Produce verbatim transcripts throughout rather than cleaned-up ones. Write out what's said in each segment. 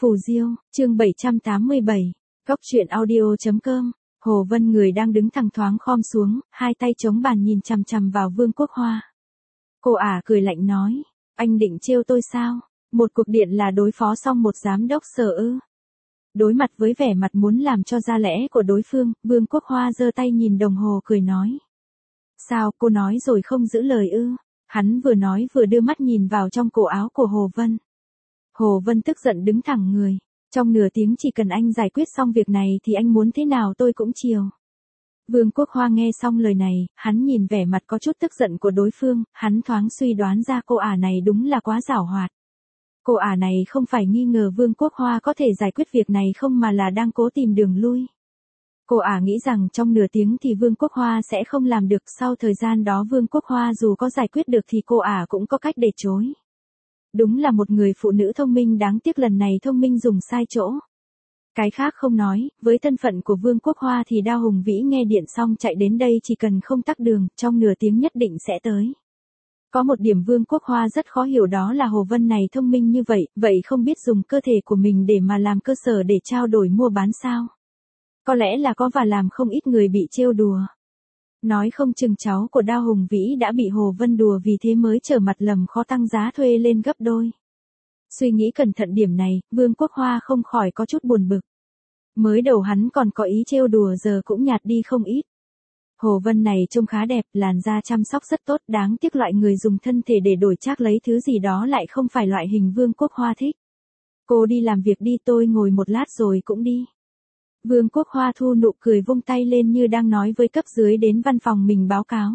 Phù Diêu, chương bảy trăm tám mươi bảy, Cóc truyện audio.com. Hồ Vân người đang đứng thẳng thoáng khom xuống, hai tay chống bàn nhìn chằm chằm vào Vương Quốc Hoa. Cô ả cười lạnh nói, anh định trêu tôi sao? Một cuộc điện là đối phó xong một giám đốc sở ư? Đối mặt với vẻ mặt muốn làm cho ra lẽ của đối phương, Vương Quốc Hoa giơ tay nhìn đồng hồ cười nói. Sao, cô nói rồi không giữ lời ư? Hắn vừa nói vừa đưa mắt nhìn vào trong cổ áo của Hồ Vân. Hồ Vân tức giận đứng thẳng người. Trong nửa tiếng chỉ cần anh giải quyết xong việc này thì anh muốn thế nào tôi cũng chiều. Vương Quốc Hoa nghe xong lời này, hắn nhìn vẻ mặt có chút tức giận của đối phương, hắn thoáng suy đoán ra cô ả này đúng là quá giảo hoạt. Cô ả này không phải nghi ngờ Vương Quốc Hoa có thể giải quyết việc này không mà là đang cố tìm đường lui. Cô ả nghĩ rằng trong nửa tiếng thì Vương Quốc Hoa sẽ không làm được, sau thời gian đó Vương Quốc Hoa dù có giải quyết được thì cô ả cũng có cách để chối. Đúng là một người phụ nữ thông minh, đáng tiếc lần này thông minh dùng sai chỗ. Cái khác không nói, với thân phận của Vương Quốc Hoa thì Đao Hùng Vĩ nghe điện xong chạy đến đây chỉ cần không tắc đường, trong nửa tiếng nhất định sẽ tới. Có một điểm Vương Quốc Hoa rất khó hiểu, đó là Hồ Vân này thông minh như vậy, vậy không biết dùng cơ thể của mình để mà làm cơ sở để trao đổi mua bán sao? Có lẽ là có và làm không ít người bị trêu đùa. Nói không chừng cháu của Đao Hùng Vĩ đã bị Hồ Vân đùa vì thế mới trở mặt lầm khó tăng giá thuê lên gấp đôi. Suy nghĩ cẩn thận điểm này, Vương Quốc Hoa không khỏi có chút buồn bực. Mới đầu hắn còn có ý trêu đùa giờ cũng nhạt đi không ít. Hồ Vân này trông khá đẹp, làn da chăm sóc rất tốt, đáng tiếc loại người dùng thân thể để đổi trác lấy thứ gì đó lại không phải loại hình Vương Quốc Hoa thích. Cô đi làm việc đi, tôi ngồi một lát rồi cũng đi. Vương Quốc Hoa thu nụ cười vung tay lên như đang nói với cấp dưới đến văn phòng mình báo cáo.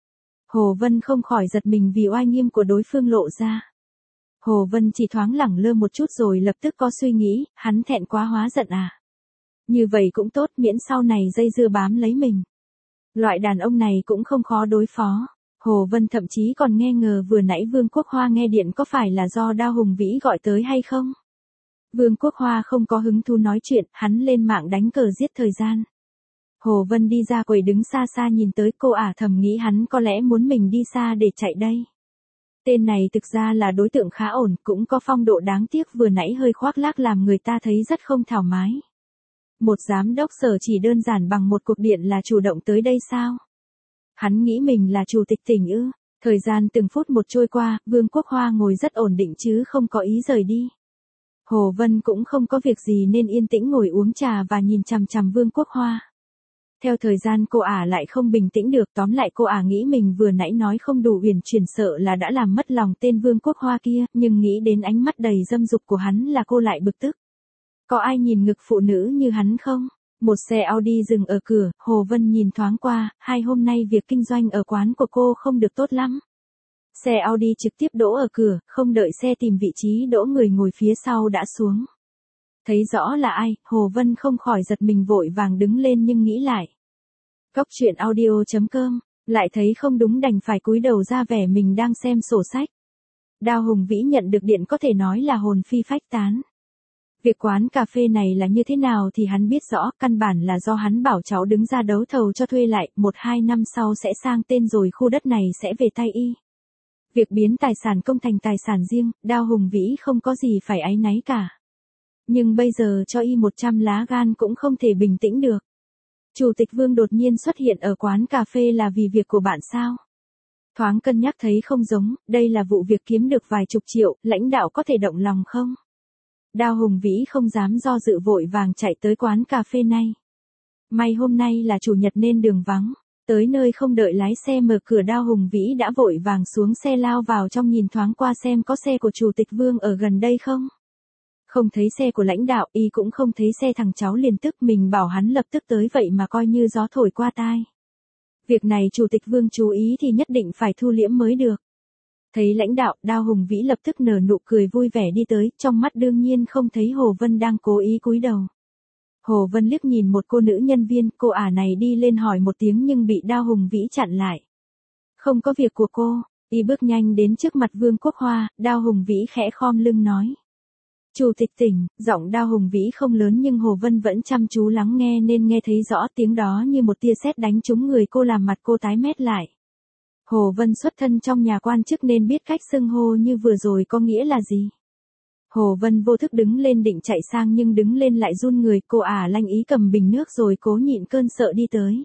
Hồ Vân không khỏi giật mình vì oai nghiêm của đối phương lộ ra. Hồ Vân chỉ thoáng lẳng lơ một chút rồi lập tức có suy nghĩ, hắn thẹn quá hóa giận à. Như vậy cũng tốt, miễn sau này dây dưa bám lấy mình. Loại đàn ông này cũng không khó đối phó. Hồ Vân thậm chí còn nghi ngờ vừa nãy Vương Quốc Hoa nghe điện có phải là do Đao Hùng Vĩ gọi tới hay không. Vương Quốc Hoa không có hứng thú nói chuyện, hắn lên mạng đánh cờ giết thời gian. Hồ Vân đi ra quầy đứng xa xa nhìn tới, cô ả thầm nghĩ hắn có lẽ muốn mình đi xa để chạy đây. Tên này thực ra là đối tượng khá ổn, cũng có phong độ, đáng tiếc vừa nãy hơi khoác lác làm người ta thấy rất không thoải mái. Một giám đốc sở chỉ đơn giản bằng một cuộc điện là chủ động tới đây sao? Hắn nghĩ mình là chủ tịch tỉnh ư? Thời gian từng phút một trôi qua, Vương Quốc Hoa ngồi rất ổn định chứ không có ý rời đi. Hồ Vân cũng không có việc gì nên yên tĩnh ngồi uống trà và nhìn chằm chằm Vương Quốc Hoa. Theo thời gian cô ả lại không bình tĩnh được, tóm lại cô ả nghĩ mình vừa nãy nói không đủ uyển chuyển, sợ là đã làm mất lòng tên Vương Quốc Hoa kia, nhưng nghĩ đến ánh mắt đầy dâm dục của hắn là cô lại bực tức. Có ai nhìn ngực phụ nữ như hắn không? Một xe Audi dừng ở cửa, Hồ Vân nhìn thoáng qua, hai hôm nay việc kinh doanh ở quán của cô không được tốt lắm. Xe Audi trực tiếp đỗ ở cửa, không đợi xe tìm vị trí đỗ người ngồi phía sau đã xuống. Thấy rõ là ai, Hồ Vân không khỏi giật mình vội vàng đứng lên nhưng nghĩ lại. Cóc truyện audio.com, lại thấy không đúng đành phải cúi đầu ra vẻ mình đang xem sổ sách. Đao Hùng Vĩ nhận được điện có thể nói là hồn phi phách tán. Việc quán cà phê này là như thế nào thì hắn biết rõ, căn bản là do hắn bảo cháu đứng ra đấu thầu cho thuê lại, một hai năm sau sẽ sang tên rồi khu đất này sẽ về tay y. Việc biến tài sản công thành tài sản riêng, Đao Hùng Vĩ không có gì phải áy náy cả. Nhưng bây giờ cho y một trăm lá gan cũng không thể bình tĩnh được. Chủ tịch Vương đột nhiên xuất hiện ở quán cà phê là vì việc của bạn sao? Thoáng cân nhắc thấy không giống, đây là vụ việc kiếm được vài chục triệu, lãnh đạo có thể động lòng không? Đao Hùng Vĩ không dám do dự vội vàng chạy tới quán cà phê này. May hôm nay là chủ nhật nên đường vắng. Tới nơi không đợi lái xe mở cửa, Đao Hùng Vĩ đã vội vàng xuống xe lao vào trong nhìn thoáng qua xem có xe của Chủ tịch Vương ở gần đây không. Không thấy xe của lãnh đạo, y cũng không thấy xe, thằng cháu liền tức mình bảo hắn lập tức tới vậy mà coi như gió thổi qua tai. Việc này Chủ tịch Vương chú ý thì nhất định phải thu liễm mới được. Thấy lãnh đạo, Đao Hùng Vĩ lập tức nở nụ cười vui vẻ đi tới, trong mắt đương nhiên không thấy Hồ Vân đang cố ý cúi đầu. Hồ Vân liếc nhìn một cô nữ nhân viên, cô ả này đi lên hỏi một tiếng nhưng bị Đao Hùng Vĩ chặn lại. Không có việc của cô, y bước nhanh đến trước mặt Vương Quốc Hoa, Đao Hùng Vĩ khẽ khom lưng nói. Chủ tịch tỉnh, giọng Đao Hùng Vĩ không lớn nhưng Hồ Vân vẫn chăm chú lắng nghe nên nghe thấy rõ tiếng đó như một tia sét đánh trúng người cô làm mặt cô tái mét lại. Hồ Vân xuất thân trong nhà quan chức nên biết cách xưng hô như vừa rồi có nghĩa là gì. Hồ Vân vô thức đứng lên định chạy sang nhưng đứng lên lại run người, cô ả lanh ý cầm bình nước rồi cố nhịn cơn sợ đi tới.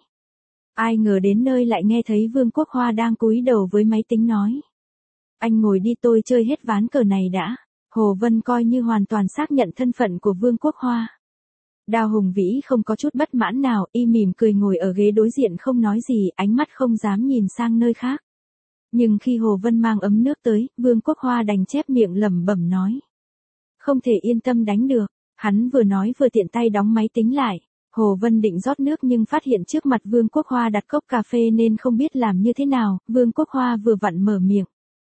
Ai ngờ đến nơi lại nghe thấy Vương Quốc Hoa đang cúi đầu với máy tính nói. Anh ngồi đi, tôi chơi hết ván cờ này đã. Hồ Vân coi như hoàn toàn xác nhận thân phận của Vương Quốc Hoa. Đào Hùng Vĩ không có chút bất mãn nào, y mỉm cười ngồi ở ghế đối diện không nói gì, ánh mắt không dám nhìn sang nơi khác. Nhưng khi Hồ Vân mang ấm nước tới, Vương Quốc Hoa đành chép miệng lẩm bẩm nói. Không thể yên tâm đánh được. Hắn vừa nói vừa tiện tay đóng máy tính lại. Hồ Vân định rót nước nhưng phát hiện trước mặt Vương Quốc Hoa đặt cốc cà phê nên không biết làm như thế nào. Vương Quốc Hoa vừa vặn mở miệng.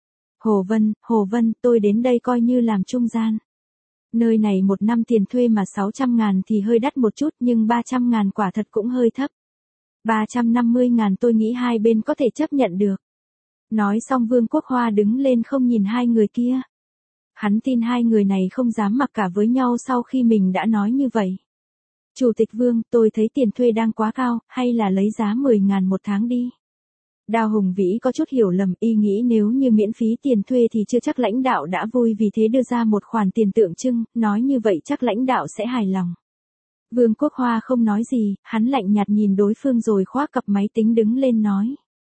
Hồ Vân, Hồ Vân, tôi đến đây coi như làm trung gian. Nơi này một năm tiền thuê mà sáu trăm ngàn thì hơi đắt một chút nhưng ba trăm ngàn quả thật cũng hơi thấp. ba trăm năm mươi ngàn tôi nghĩ hai bên có thể chấp nhận được. Nói xong Vương Quốc Hoa đứng lên không nhìn hai người kia. Hắn tin hai người này không dám mặc cả với nhau sau khi mình đã nói như vậy. Chủ tịch Vương, tôi thấy tiền thuê đang quá cao, hay là lấy giá mười ngàn một tháng đi. Đào Hùng Vĩ có chút hiểu lầm, y nghĩ nếu như miễn phí tiền thuê thì chưa chắc lãnh đạo đã vui, vì thế đưa ra một khoản tiền tượng trưng, nói như vậy chắc lãnh đạo sẽ hài lòng. Vương Quốc Hoa không nói gì, hắn lạnh nhạt nhìn đối phương rồi khoác cặp máy tính đứng lên nói.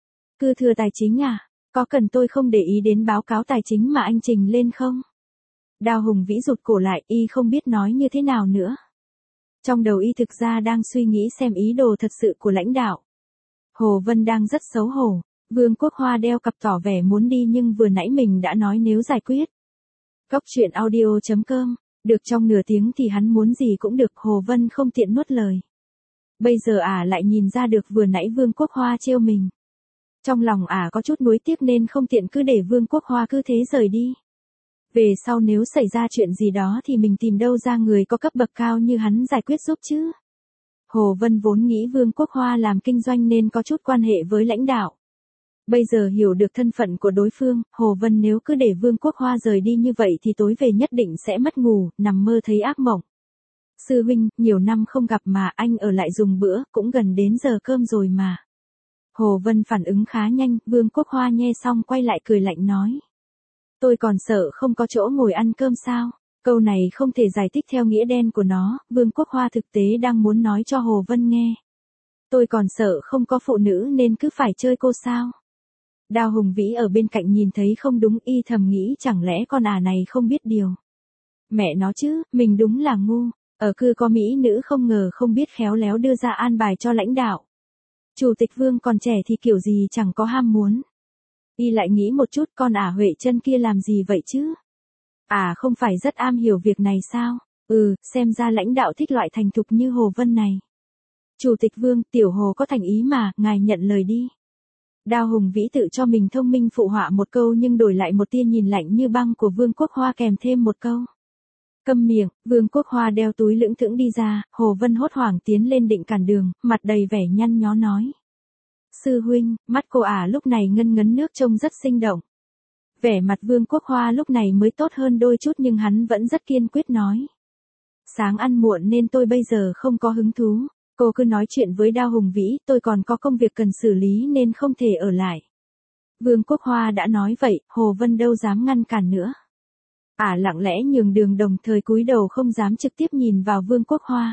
Cư thừa tài chính à, có cần tôi không để ý đến báo cáo tài chính mà anh trình lên không? Đào Hùng Vĩ rụt cổ lại, y không biết nói như thế nào nữa. Trong đầu y thực ra đang suy nghĩ xem ý đồ thật sự của lãnh đạo. Hồ Vân đang rất xấu hổ. Vương Quốc Hoa đeo cặp tỏ vẻ muốn đi nhưng vừa nãy mình đã nói nếu giải quyết. Cốc truyện audio chấm com, được trong nửa tiếng thì hắn muốn gì cũng được, Hồ Vân không tiện nuốt lời. Bây giờ ả lại nhìn ra được vừa nãy Vương Quốc Hoa trêu mình. Trong lòng ả có chút nuối tiếc nên không tiện cứ để Vương Quốc Hoa cứ thế rời đi. Về sau nếu xảy ra chuyện gì đó thì mình tìm đâu ra người có cấp bậc cao như hắn giải quyết giúp chứ. Hồ Vân vốn nghĩ Vương Quốc Hoa làm kinh doanh nên có chút quan hệ với lãnh đạo. Bây giờ hiểu được thân phận của đối phương, Hồ Vân nếu cứ để Vương Quốc Hoa rời đi như vậy thì tối về nhất định sẽ mất ngủ, nằm mơ thấy ác mộng. Sư huynh, nhiều năm không gặp mà anh ở lại dùng bữa, cũng gần đến giờ cơm rồi mà. Hồ Vân phản ứng khá nhanh, Vương Quốc Hoa nghe xong quay lại cười lạnh nói. Tôi còn sợ không có chỗ ngồi ăn cơm sao? Câu này không thể giải thích theo nghĩa đen của nó, Vương Quốc Hoa thực tế đang muốn nói cho Hồ Vân nghe. Tôi còn sợ không có phụ nữ nên cứ phải chơi cô sao? Đào Hùng Vĩ ở bên cạnh nhìn thấy không đúng, y thầm nghĩ chẳng lẽ con ả này không biết điều. Mẹ nó chứ, mình đúng là ngu, ở cư có mỹ nữ không ngờ không biết khéo léo đưa ra an bài cho lãnh đạo. Chủ tịch Vương còn trẻ thì kiểu gì chẳng có ham muốn. Y lại nghĩ một chút, con ả Huệ Chân kia làm gì vậy chứ? À không phải rất am hiểu việc này sao? Ừ, xem ra lãnh đạo thích loại thành thục như Hồ Vân này. Chủ tịch Vương, tiểu Hồ có thành ý mà, ngài nhận lời đi. Đào Hùng Vĩ tự cho mình thông minh phụ họa một câu nhưng đổi lại một tia nhìn lạnh như băng của Vương Quốc Hoa kèm thêm một câu. Câm miệng, Vương Quốc Hoa đeo túi lững thững đi ra, Hồ Vân hốt hoảng tiến lên định cản đường, mặt đầy vẻ nhăn nhó nói. Sư huynh, mắt cô ả lúc này ngân ngấn nước trông rất sinh động. Vẻ mặt Vương Quốc Hoa lúc này mới tốt hơn đôi chút nhưng hắn vẫn rất kiên quyết nói. Sáng ăn muộn nên tôi bây giờ không có hứng thú. Cô cứ nói chuyện với Đao Hùng Vĩ, tôi còn có công việc cần xử lý nên không thể ở lại. Vương Quốc Hoa đã nói vậy, Hồ Vân đâu dám ngăn cản nữa. Ả à, lặng lẽ nhường đường đồng thời cúi đầu không dám trực tiếp nhìn vào Vương Quốc Hoa.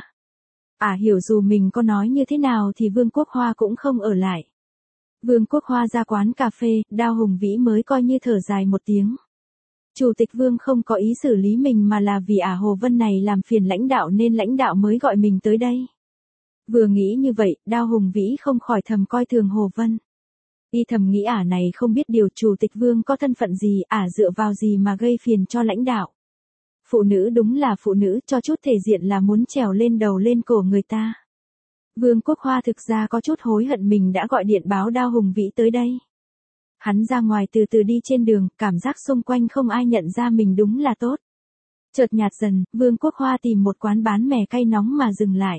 Ả à, hiểu dù mình có nói như thế nào thì Vương Quốc Hoa cũng không ở lại. Vương Quốc Hoa ra quán cà phê, Đao Hùng Vĩ mới coi như thở dài một tiếng. Chủ tịch Vương không có ý xử lý mình mà là vì ả Hồ Vân này làm phiền lãnh đạo nên lãnh đạo mới gọi mình tới đây. Vừa nghĩ như vậy, Đao Hùng Vĩ không khỏi thầm coi thường Hồ Vân. Y thầm nghĩ ả này không biết điều Chủ tịch Vương có thân phận gì, ả dựa vào gì mà gây phiền cho lãnh đạo. Phụ nữ đúng là phụ nữ, cho chút thể diện là muốn trèo lên đầu lên cổ người ta. Vương Quốc Hoa thực ra có chút hối hận mình đã gọi điện báo Đao Hùng Vĩ tới đây. Hắn ra ngoài từ từ đi trên đường, cảm giác xung quanh không ai nhận ra mình đúng là tốt. Chợt nhạt dần, Vương Quốc Hoa tìm một quán bán mè cay nóng mà dừng lại.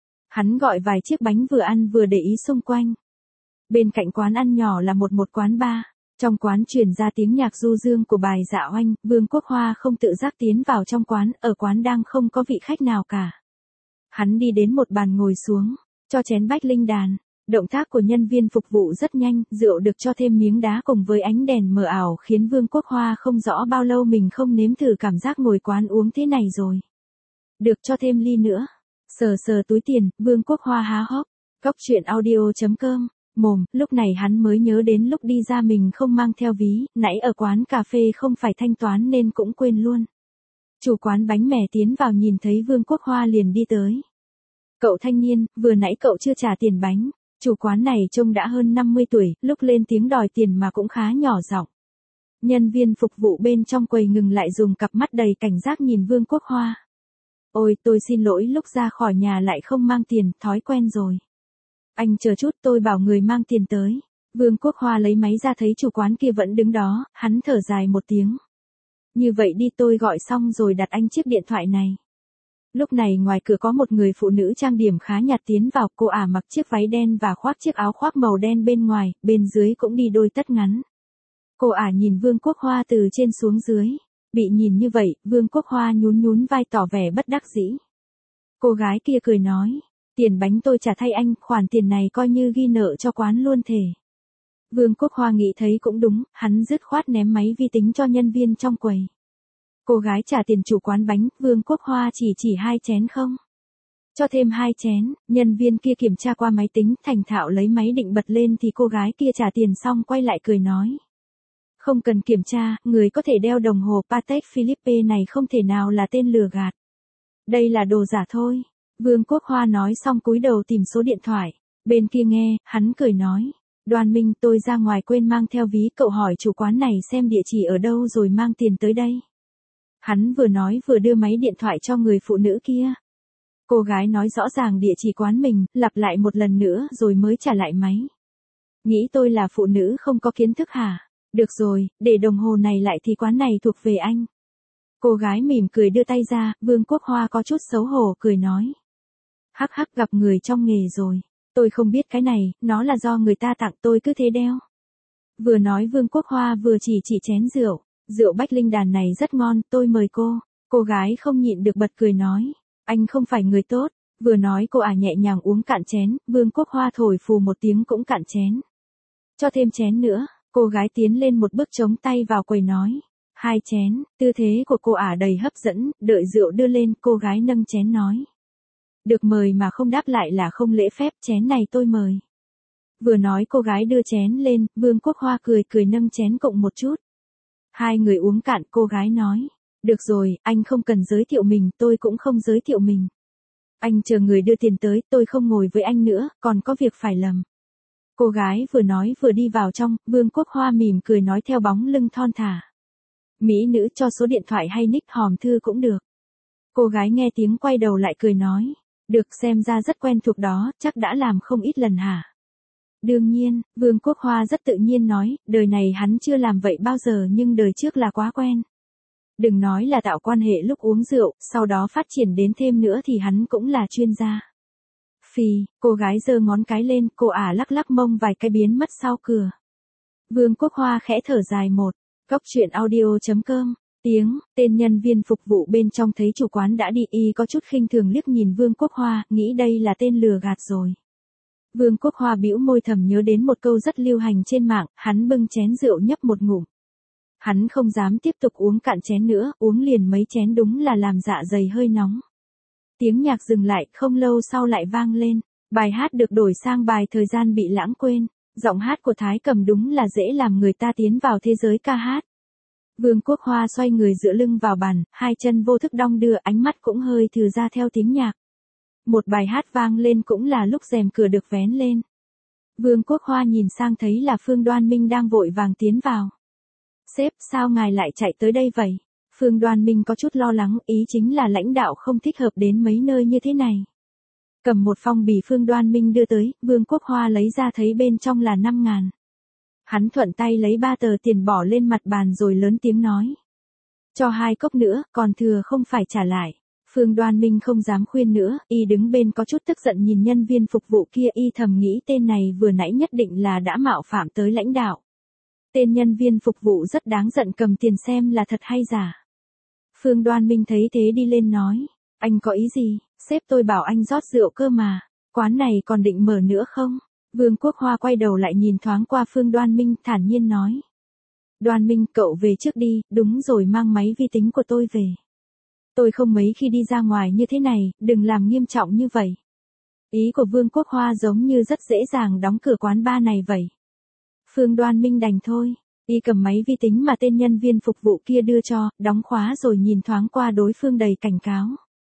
Hắn gọi vài chiếc bánh vừa ăn vừa để ý xung quanh. Bên cạnh quán ăn nhỏ là một một quán bar. Trong quán truyền ra tiếng nhạc du dương của bài Dạ Oanh, Vương Quốc Hoa không tự giác tiến vào trong quán, ở quán đang không có vị khách nào cả. Hắn đi đến một bàn ngồi xuống, cho chén bách linh đàn. Động tác của nhân viên phục vụ rất nhanh, rượu được cho thêm miếng đá cùng với ánh đèn mờ ảo khiến Vương Quốc Hoa không rõ bao lâu mình không nếm thử cảm giác ngồi quán uống thế này rồi. Được cho thêm ly nữa. Sờ sờ túi tiền, Vương Quốc Hoa há hốc. Cóc truyện audio chấm com. Mồm, lúc này hắn mới nhớ đến lúc đi ra mình không mang theo ví, nãy ở quán cà phê không phải thanh toán nên cũng quên luôn. Chủ quán bánh mẻ tiến vào nhìn thấy Vương Quốc Hoa liền đi tới. Cậu thanh niên, vừa nãy cậu chưa trả tiền bánh. Chủ quán này trông đã hơn năm mươi tuổi, lúc lên tiếng đòi tiền mà cũng khá nhỏ giọng. Nhân viên phục vụ bên trong quầy ngừng lại dùng cặp mắt đầy cảnh giác nhìn Vương Quốc Hoa. Ôi, tôi xin lỗi lúc ra khỏi nhà lại không mang tiền, thói quen rồi. Anh chờ chút, tôi bảo người mang tiền tới. Vương Quốc Hoa lấy máy ra thấy chủ quán kia vẫn đứng đó, hắn thở dài một tiếng. Như vậy đi, tôi gọi xong rồi đặt anh chiếc điện thoại này. Lúc này ngoài cửa có một người phụ nữ trang điểm khá nhạt tiến vào, cô ả mặc chiếc váy đen và khoác chiếc áo khoác màu đen bên ngoài, bên dưới cũng đi đôi tất ngắn. Cô ả nhìn Vương Quốc Hoa từ trên xuống dưới. Bị nhìn như vậy, Vương Quốc Hoa nhún nhún vai tỏ vẻ bất đắc dĩ. Cô gái kia cười nói, tiền bánh tôi trả thay anh, khoản tiền này coi như ghi nợ cho quán luôn thể. Vương Quốc Hoa nghĩ thấy cũng đúng, hắn dứt khoát ném máy vi tính cho nhân viên trong quầy. Cô gái trả tiền chủ quán bánh, Vương Quốc Hoa chỉ chỉ hai chén không. Cho thêm hai chén, nhân viên kia kiểm tra qua máy tính, thành thạo lấy máy định bật lên thì cô gái kia trả tiền xong quay lại cười nói. Không cần kiểm tra, người có thể đeo đồng hồ Patek Philippe này không thể nào là tên lừa gạt. Đây là đồ giả thôi. Vương Quốc Hoa nói xong cúi đầu tìm số điện thoại. Bên kia nghe, hắn cười nói. Đoàn Minh, tôi ra ngoài quên mang theo ví, cậu hỏi chủ quán này xem địa chỉ ở đâu rồi mang tiền tới đây. Hắn vừa nói vừa đưa máy điện thoại cho người phụ nữ kia. Cô gái nói rõ ràng địa chỉ quán mình, lặp lại một lần nữa rồi mới trả lại máy. Nghĩ tôi là phụ nữ không có kiến thức hả? Được rồi, để đồng hồ này lại thì quán này thuộc về anh. Cô gái mỉm cười đưa tay ra, Vương Quốc Hoa có chút xấu hổ cười nói. Hắc hắc, gặp người trong nghề rồi. Tôi không biết cái này, nó là do người ta tặng tôi cứ thế đeo. Vừa nói Vương Quốc Hoa vừa chỉ chỉ chén rượu. Rượu Bách Linh đàn này rất ngon, tôi mời cô. Cô gái không nhịn được bật cười nói. Anh không phải người tốt. Vừa nói cô ả nhẹ nhàng uống cạn chén, Vương Quốc Hoa thổi phù một tiếng cũng cạn chén. Cho thêm chén nữa. Cô gái tiến lên một bước chống tay vào quầy nói. Hai chén, tư thế của cô ả đầy hấp dẫn, đợi rượu đưa lên, cô gái nâng chén nói. Được mời mà không đáp lại là không lễ phép, chén này tôi mời. Vừa nói cô gái đưa chén lên, Vương Quốc Hoa cười cười nâng chén cộng một chút. Hai người uống cạn, cô gái nói. Được rồi, anh không cần giới thiệu mình, tôi cũng không giới thiệu mình. Anh chờ người đưa tiền tới, tôi không ngồi với anh nữa, còn có việc phải làm. Cô gái vừa nói vừa đi vào trong, Vương Quốc Hoa mỉm cười nói theo bóng lưng thon thả. Mỹ nữ cho số điện thoại hay nick hòm thư cũng được. Cô gái nghe tiếng quay đầu lại cười nói. Được, xem ra rất quen thuộc đó, chắc đã làm không ít lần hả? Đương nhiên, Vương Quốc Hoa rất tự nhiên nói, đời này hắn chưa làm vậy bao giờ nhưng đời trước là quá quen. Đừng nói là tạo quan hệ lúc uống rượu, sau đó phát triển đến thêm nữa thì hắn cũng là chuyên gia. Phì, cô gái giơ ngón cái lên, cô ả lắc lắc mông vài cái biến mất sau cửa. Vương Quốc Hoa khẽ thở dài một. Cóc truyện audio chấm com. Tiếng, tên nhân viên phục vụ bên trong thấy chủ quán đã đi, y có chút khinh thường liếc nhìn Vương Quốc Hoa, nghĩ đây là tên lừa gạt rồi. Vương Quốc Hoa bĩu môi thầm nhớ đến một câu rất lưu hành trên mạng, hắn bưng chén rượu nhấp một ngụm. Hắn không dám tiếp tục uống cạn chén nữa, uống liền mấy chén đúng là làm dạ dày hơi nóng. Tiếng nhạc dừng lại, không lâu sau lại vang lên. Bài hát được đổi sang bài Thời gian bị lãng quên. Giọng hát của Thái Cầm đúng là dễ làm người ta tiến vào thế giới ca hát. Vương Quốc Hoa xoay người dựa lưng vào bàn, hai chân vô thức đong đưa, ánh mắt cũng hơi thừ ra theo tiếng nhạc. Một bài hát vang lên cũng là lúc rèm cửa được vén lên. Vương Quốc Hoa nhìn sang thấy là Phương Đoan Minh đang vội vàng tiến vào. Sếp, sao ngài lại chạy tới đây vậy? Phương Đoan Minh có chút lo lắng, ý chính là lãnh đạo không thích hợp đến mấy nơi như thế này. Cầm một phong bì Phương Đoan Minh đưa tới, Vương Quốc Hoa lấy ra thấy bên trong là năm ngàn. Hắn thuận tay lấy ba tờ tiền bỏ lên mặt bàn rồi lớn tiếng nói. Cho hai cốc nữa, còn thừa không phải trả lại. Phương Đoan Minh không dám khuyên nữa, y đứng bên có chút tức giận nhìn nhân viên phục vụ kia, y thầm nghĩ tên này vừa nãy nhất định là đã mạo phạm tới lãnh đạo. Tên nhân viên phục vụ rất đáng giận, cầm tiền xem là thật hay giả. Phương Đoan Minh thấy thế đi lên nói. Anh có ý gì? Sếp tôi bảo anh rót rượu cơ mà. Quán này còn định mở nữa không? Vương Quốc Hoa quay đầu lại nhìn thoáng qua Phương Đoan Minh, thản nhiên nói. Đoan Minh, cậu về trước đi, đúng rồi, mang máy vi tính của tôi về. Tôi không mấy khi đi ra ngoài như thế này, đừng làm nghiêm trọng như vậy. Ý của Vương Quốc Hoa giống như rất dễ dàng đóng cửa quán bar này vậy. Phương Đoan Minh đành thôi, y cầm máy vi tính mà tên nhân viên phục vụ kia đưa cho, đóng khóa rồi nhìn thoáng qua đối phương đầy cảnh cáo.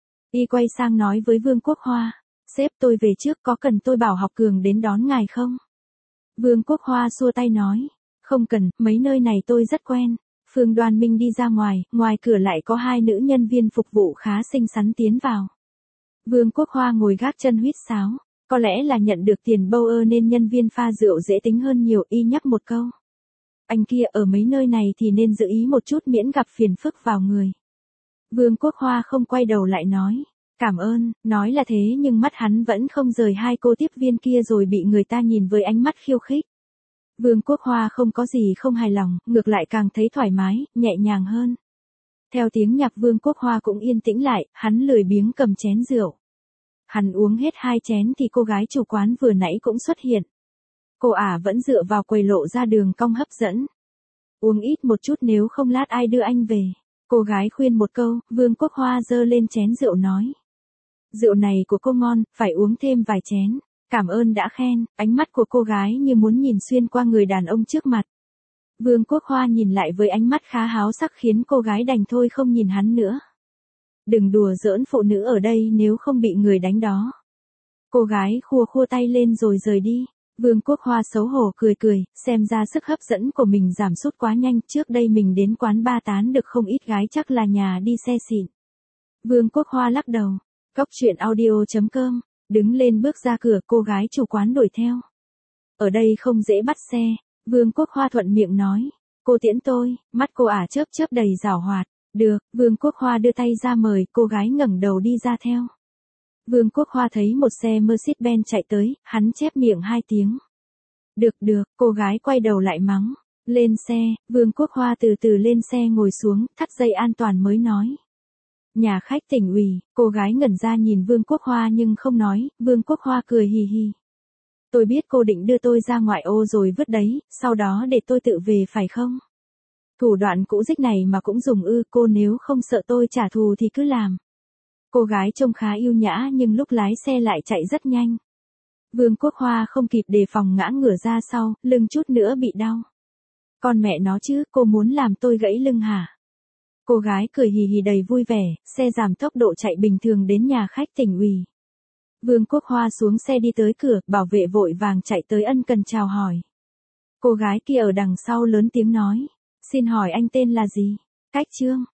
Y quay sang nói với Vương Quốc Hoa, sếp, tôi về trước, có cần tôi bảo Học Cường đến đón ngài không? Vương Quốc Hoa xua tay nói, không cần, mấy nơi này tôi rất quen. Phương Đoan Minh đi ra ngoài, ngoài cửa lại có hai nữ nhân viên phục vụ khá xinh xắn tiến vào. Vương Quốc Hoa ngồi gác chân huýt sáo, có lẽ là nhận được tiền bâu ơ nên nhân viên pha rượu dễ tính hơn nhiều, y nhắc một câu. Anh kia ở mấy nơi này thì nên giữ ý một chút miễn gặp phiền phức vào người. Vương Quốc Hoa không quay đầu lại nói, cảm ơn, nói là thế nhưng mắt hắn vẫn không rời hai cô tiếp viên kia rồi bị người ta nhìn với ánh mắt khiêu khích. Vương Quốc Hoa không có gì không hài lòng, ngược lại càng thấy thoải mái, nhẹ nhàng hơn. Theo tiếng nhạc Vương Quốc Hoa cũng yên tĩnh lại, hắn lười biếng cầm chén rượu. Hắn uống hết hai chén thì cô gái chủ quán vừa nãy cũng xuất hiện. Cô ả vẫn dựa vào quầy lộ ra đường cong hấp dẫn. Uống ít một chút nếu không lát ai đưa anh về. Cô gái khuyên một câu, Vương Quốc Hoa giơ lên chén rượu nói. Rượu này của cô ngon, phải uống thêm vài chén. Cảm ơn đã khen, ánh mắt của cô gái như muốn nhìn xuyên qua người đàn ông trước mặt. Vương Quốc Hoa nhìn lại với ánh mắt khá háo sắc khiến cô gái đành thôi không nhìn hắn nữa. Đừng đùa giỡn phụ nữ ở đây nếu không bị người đánh đó. Cô gái khua khua tay lên rồi rời đi. Vương Quốc Hoa xấu hổ cười cười, xem ra sức hấp dẫn của mình giảm sút quá nhanh, trước đây mình đến quán ba tán được không ít gái chắc là nhà đi xe xịn. Vương Quốc Hoa lắc đầu. Cóc truyện audio chấm com, đứng lên bước ra cửa, cô gái chủ quán đuổi theo. Ở đây không dễ bắt xe, Vương Quốc Hoa thuận miệng nói. Cô tiễn tôi, mắt cô ả chớp chớp đầy giảo hoạt. Được, Vương Quốc Hoa đưa tay ra mời, cô gái ngẩng đầu đi ra theo. Vương Quốc Hoa thấy một xe Mercedes-Benz chạy tới, hắn chép miệng hai tiếng. Được được, cô gái quay đầu lại mắng. Lên xe, Vương Quốc Hoa từ từ lên xe ngồi xuống, thắt dây an toàn mới nói. Nhà khách Tỉnh ủy, cô gái ngẩn ra nhìn Vương Quốc Hoa nhưng không nói, Vương Quốc Hoa cười hì hì. Tôi biết cô định đưa tôi ra ngoại ô rồi vứt đấy, sau đó để tôi tự về phải không? Thủ đoạn cũ dích này mà cũng dùng ư, cô nếu không sợ tôi trả thù thì cứ làm. Cô gái trông khá yêu nhã nhưng lúc lái xe lại chạy rất nhanh. Vương Quốc Hoa không kịp đề phòng ngã ngửa ra sau, lưng chút nữa bị đau. Con mẹ nó chứ, cô muốn làm tôi gãy lưng hả? Cô gái cười hì hì đầy vui vẻ, xe giảm tốc độ chạy bình thường đến nhà khách Tỉnh ủy. Vương Quốc Hoa xuống xe đi tới cửa, bảo vệ vội vàng chạy tới ân cần chào hỏi. Cô gái kia ở đằng sau lớn tiếng nói. Xin hỏi anh tên là gì? Cách Trương.